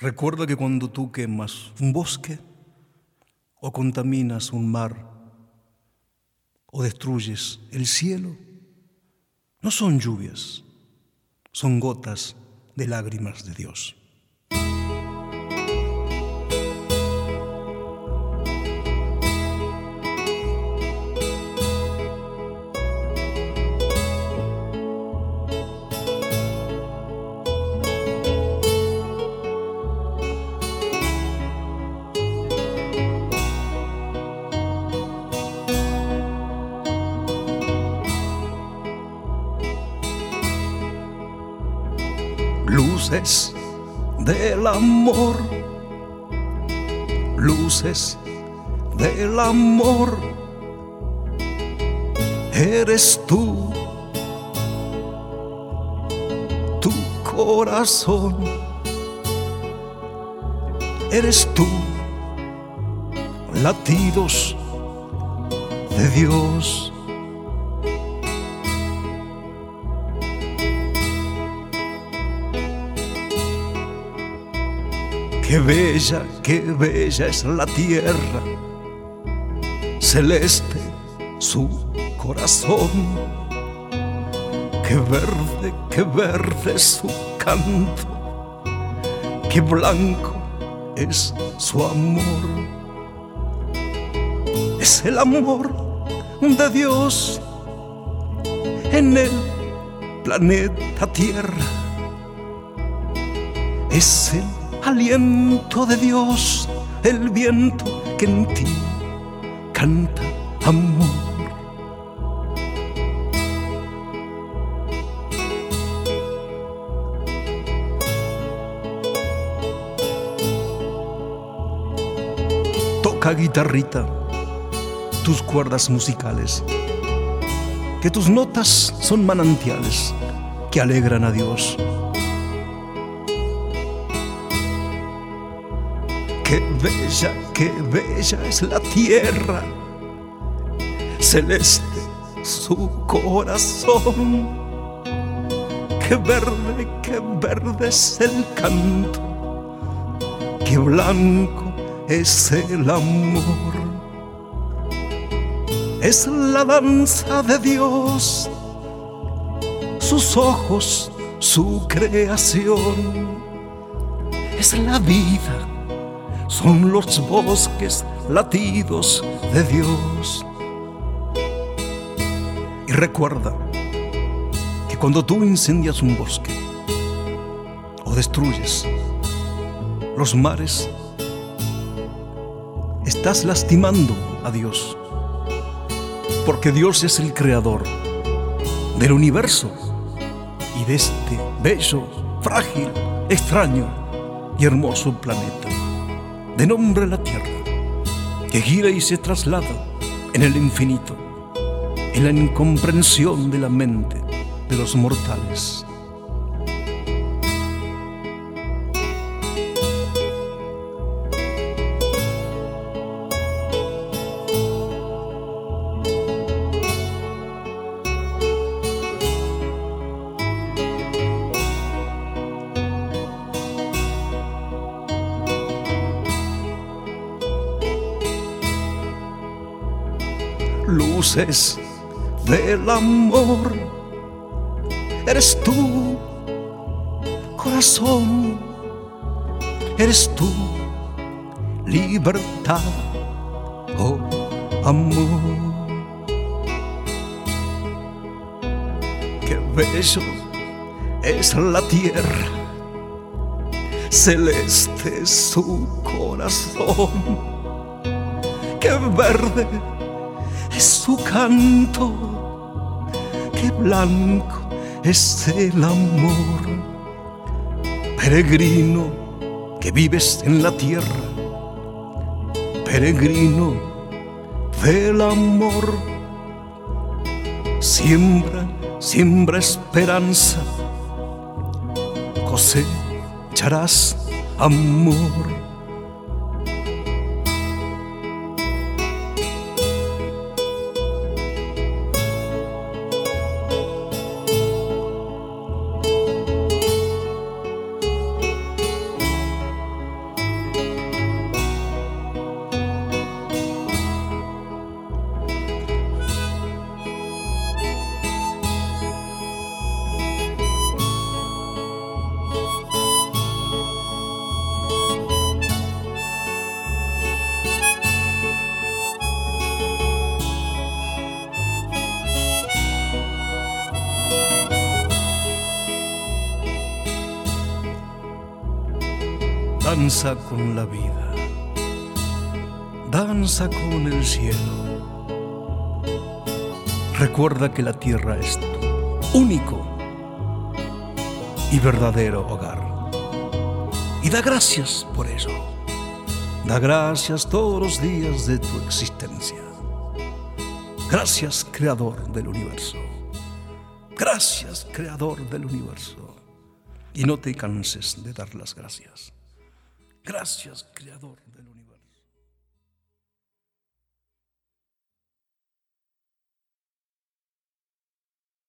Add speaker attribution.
Speaker 1: Recuerda que cuando tú quemas un bosque o contaminas un mar o destruyes el cielo, no son lluvias, son gotas de lágrimas de Dios. Luces del amor, luces del amor, eres tú, tu corazón, eres tú, latidos de Dios. Qué bella es la tierra, celeste su corazón. Qué verde es su canto, qué blanco es su amor. Es el amor de Dios en el planeta Tierra. Es el aliento de Dios, el viento que en ti canta amor. Toca guitarrita tus cuerdas musicales, que tus notas son manantiales que alegran a Dios. Qué bella es la tierra, celeste su corazón. Qué verde es el canto, qué blanco es el amor. Es la danza de Dios, sus ojos, su creación. Es la vida, son los bosques latidos de Dios. Y recuerda que cuando tú incendias un bosque o destruyes los mares, estás lastimando a Dios, porque Dios es el creador del universo y de este bello, frágil, extraño y hermoso planeta, de nombre la Tierra, que gira y se traslada en el infinito, en la incomprensión de la mente de los mortales. Luces del amor, eres tú, corazón, eres tú, libertad, oh amor. Qué bello es la tierra, celeste su corazón. Qué verde es su canto, qué blanco es el amor. Peregrino que vives en la tierra, peregrino del amor, siembra esperanza, cosecharás amor. Danza con la vida, danza con el cielo. Recuerda que la tierra es tu único y verdadero hogar. Y da gracias por ello. Da gracias todos los días de tu existencia. Gracias, Creador del universo. Gracias, Creador del universo. Y no te canses de dar las gracias. Gracias, Creador del universo.